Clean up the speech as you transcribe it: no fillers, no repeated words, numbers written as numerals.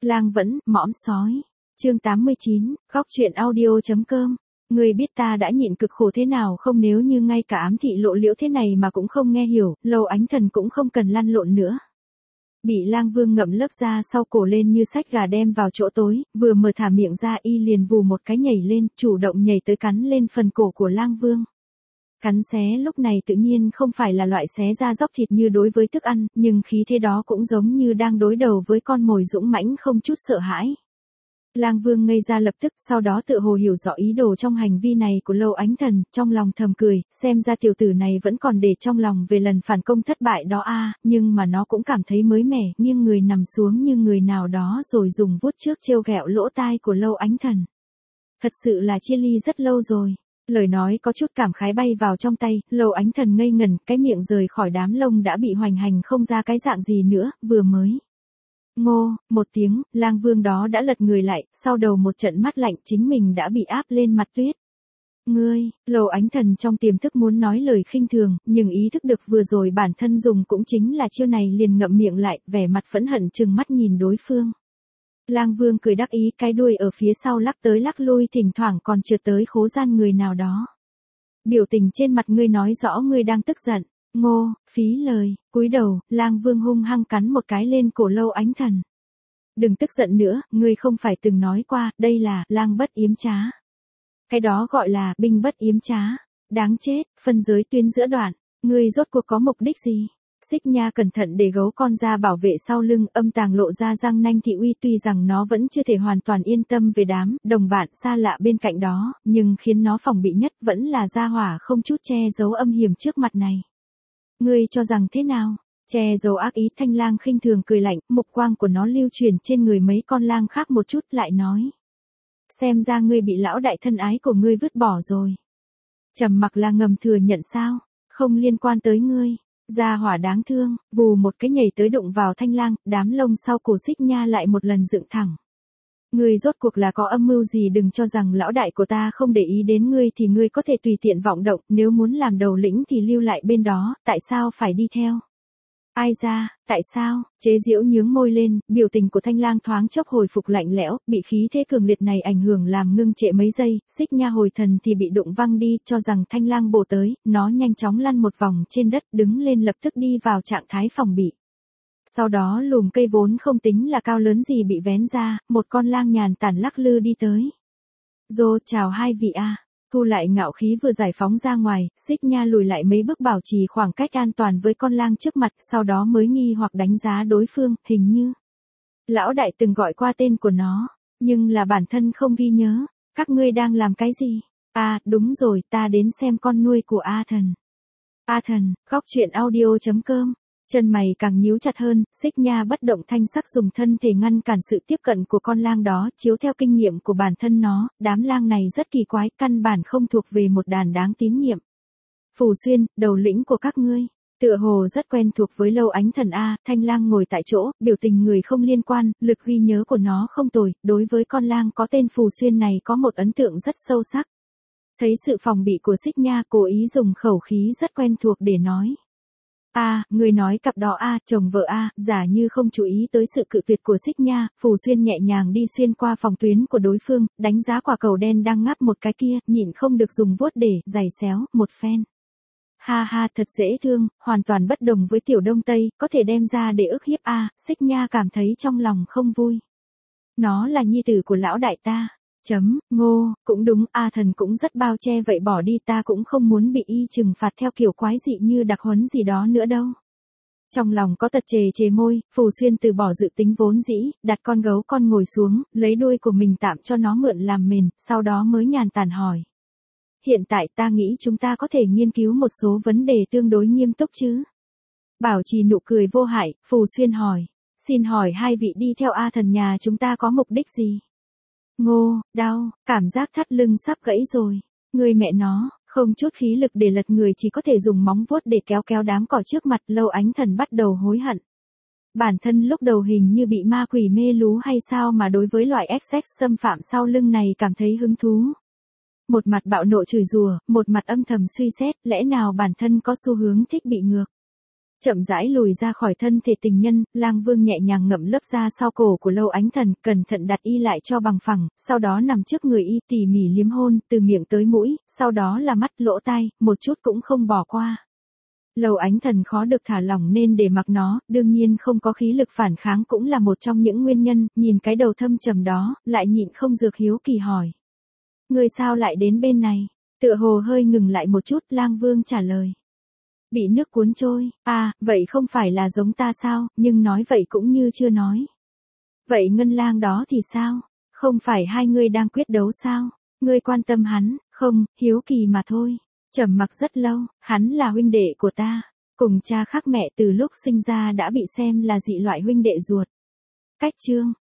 Lang vẫn, mõm sói. Chương 89, góc truyện audio.com. Ngươi biết ta đã nhịn cực khổ thế nào không, nếu như ngay cả ám thị lộ liễu thế này mà cũng không nghe hiểu, Lâu Ánh Thần cũng không cần lăn lộn nữa. Bị Lang Vương ngậm lớp da sau cổ lên như sách gà đem vào chỗ tối, vừa mở thả miệng ra y liền vù một cái nhảy lên, chủ động nhảy tới cắn lên phần cổ của Lang Vương. Cắn xé lúc này tự nhiên không phải là loại xé da dóc thịt như đối với thức ăn, nhưng khí thế đó cũng giống như đang đối đầu với con mồi dũng mãnh không chút sợ hãi. Lang Vương ngây ra lập tức, sau đó tự hồ hiểu rõ ý đồ trong hành vi này của Lâu Ánh Thần, trong lòng thầm cười, xem ra tiểu tử này vẫn còn để trong lòng về lần phản công thất bại đó nhưng mà nó cũng cảm thấy mới mẻ, nghiêng người nằm xuống như người nào đó rồi dùng vuốt trước trêu ghẹo lỗ tai của Lâu Ánh Thần. Thật sự là chia ly rất lâu rồi. Lời nói có chút cảm khái bay vào trong tay, Lâu Ánh Thần ngây ngẩn, cái miệng rời khỏi đám lông đã bị hoành hành không ra cái dạng gì nữa, vừa mới. Ngô, một tiếng, Lang Vương đó đã lật người lại, sau đầu một trận mát lạnh chính mình đã bị áp lên mặt tuyết. Ngươi, Lâu Ánh Thần trong tiềm thức muốn nói lời khinh thường, nhưng ý thức được vừa rồi bản thân dùng cũng chính là chiêu này liền ngậm miệng lại, vẻ mặt phẫn hận trừng mắt nhìn đối phương. Lang Vương cười đắc ý, cái đuôi ở phía sau lắc tới lắc lui, thỉnh thoảng còn trượt tới khố gian người nào đó. Biểu tình trên mặt ngươi nói rõ ngươi đang tức giận. Ngô, phí lời, cúi đầu, Lang Vương hung hăng cắn một cái lên cổ Lâu Ánh Thần. Đừng tức giận nữa, ngươi không phải từng nói qua, đây là lang bất yếm trá. Cái đó gọi là binh bất yếm trá. Đáng chết, phân giới tuyến giữa đoạn, ngươi rốt cuộc có mục đích gì? Xích Nha cẩn thận để gấu con ra bảo vệ sau lưng, âm tàng lộ ra răng nanh thị uy, tuy rằng nó vẫn chưa thể hoàn toàn yên tâm về đám đồng bạn xa lạ bên cạnh đó, nhưng khiến nó phòng bị nhất vẫn là gia hỏa không chút che giấu âm hiểm trước mặt này. Ngươi cho rằng thế nào? Che giấu ác ý, Thanh Lang khinh thường cười lạnh, mục quang của nó lưu truyền trên người mấy con lang khác một chút, lại nói. Xem ra ngươi bị lão đại thân ái của ngươi vứt bỏ rồi. Trầm mặc là ngầm thừa nhận sao? Không liên quan tới ngươi. Gia hỏa đáng thương, vù một cái nhảy tới đụng vào Thanh Lang, đám lông sau cổ Xích Nha lại một lần dựng thẳng. Ngươi rốt cuộc là có âm mưu gì? Đừng cho rằng lão đại của ta không để ý đến ngươi thì ngươi có thể tùy tiện vọng động, nếu muốn làm đầu lĩnh thì lưu lại bên đó, tại sao phải đi theo? Ai ra, tại sao? Chế giễu nhướng môi lên, biểu tình của Thanh Lang thoáng chốc hồi phục lạnh lẽo, bị khí thế cường liệt này ảnh hưởng làm ngưng trệ mấy giây, Xích Nha hồi thần thì bị đụng văng đi, cho rằng Thanh Lang bổ tới, nó nhanh chóng lăn một vòng trên đất, đứng lên lập tức đi vào trạng thái phòng bị. Sau đó lùm cây vốn không tính là cao lớn gì bị vén ra, một con lang nhàn tản lắc lư đi tới. Dô, chào hai vị Thu lại ngạo khí vừa giải phóng ra ngoài, Xích Nha lùi lại mấy bước bảo trì khoảng cách an toàn với con lang trước mặt, sau đó mới nghi hoặc đánh giá đối phương, hình như lão đại từng gọi qua tên của nó, nhưng là bản thân không ghi nhớ. Các ngươi đang làm cái gì? Đúng rồi, ta đến xem con nuôi của A Thần. A Thần, góc truyện audio.com. Chân mày càng nhíu chặt hơn, Xích Nha bất động thanh sắc dùng thân thể ngăn cản sự tiếp cận của con lang đó, chiếu theo kinh nghiệm của bản thân nó, đám lang này rất kỳ quái, căn bản không thuộc về một đàn đáng tín nhiệm. Phù Xuyên, đầu lĩnh của các ngươi, tựa hồ rất quen thuộc với Lâu Ánh Thần Thanh Lang ngồi tại chỗ, biểu tình người không liên quan, lực ghi nhớ của nó không tồi, đối với con lang có tên Phù Xuyên này có một ấn tượng rất sâu sắc. Thấy sự phòng bị của Xích Nha, cố ý dùng khẩu khí rất quen thuộc để nói. Người nói cặp đó chồng vợ giả như không chú ý tới sự cự tuyệt của Xích Nha, Phù Xuyên nhẹ nhàng đi xuyên qua phòng tuyến của đối phương, đánh giá quả cầu đen đang ngáp một cái kia, nhịn không được dùng vuốt để giày xéo một phen. Ha, thật dễ thương, hoàn toàn bất đồng với Tiểu Đông Tây, có thể đem ra để ức hiếp Xích Nha cảm thấy trong lòng không vui. Nó là nhi tử của lão đại ta. Ngô, cũng đúng, Thần cũng rất bao che, vậy bỏ đi, ta cũng không muốn bị y trừng phạt theo kiểu quái dị như đặc huấn gì đó nữa đâu. Trong lòng có tật chề môi, Phù Xuyên từ bỏ dự tính vốn dĩ, đặt con gấu con ngồi xuống, lấy đuôi của mình tạm cho nó mượn làm mền, sau đó mới nhàn tản hỏi. Hiện tại ta nghĩ chúng ta có thể nghiên cứu một số vấn đề tương đối nghiêm túc chứ. Bảo trì nụ cười vô hại, Phù Xuyên hỏi. Xin hỏi hai vị đi theo Thần nhà chúng ta có mục đích gì? Ngô, đau, cảm giác thắt lưng sắp gãy rồi. Người mẹ nó, không chút khí lực để lật người, chỉ có thể dùng móng vuốt để kéo đám cỏ trước mặt. Lâu Ánh Thần bắt đầu hối hận. Bản thân lúc đầu hình như bị ma quỷ mê lú hay sao mà đối với loại XX xâm phạm sau lưng này cảm thấy hứng thú. Một mặt bạo nộ chửi rủa, một mặt âm thầm suy xét, lẽ nào bản thân có xu hướng thích bị ngược. Chậm rãi lùi ra khỏi thân thể tình nhân, Lang Vương nhẹ nhàng ngậm lớp da sau cổ của Lâu Ánh Thần, cẩn thận đặt y lại cho bằng phẳng, sau đó nằm trước người y tỉ mỉ liếm hôn, từ miệng tới mũi, sau đó là mắt, lỗ tai, một chút cũng không bỏ qua. Lâu Ánh Thần khó được thả lỏng nên để mặc nó, đương nhiên không có khí lực phản kháng cũng là một trong những nguyên nhân, nhìn cái đầu thâm trầm đó, lại nhịn không được hiếu kỳ hỏi. Người sao lại đến bên này? Tựa hồ hơi ngừng lại một chút, Lang Vương trả lời. Bị nước cuốn trôi, à, vậy không phải là giống ta sao, nhưng nói vậy cũng như chưa nói. Vậy Ngân Lang đó thì sao? Không phải hai người đang quyết đấu sao? Ngươi quan tâm hắn, không, hiếu kỳ mà thôi. Trầm mặc rất lâu, hắn là huynh đệ của ta. Cùng cha khác mẹ từ lúc sinh ra đã bị xem là dị loại huynh đệ ruột. Cách chương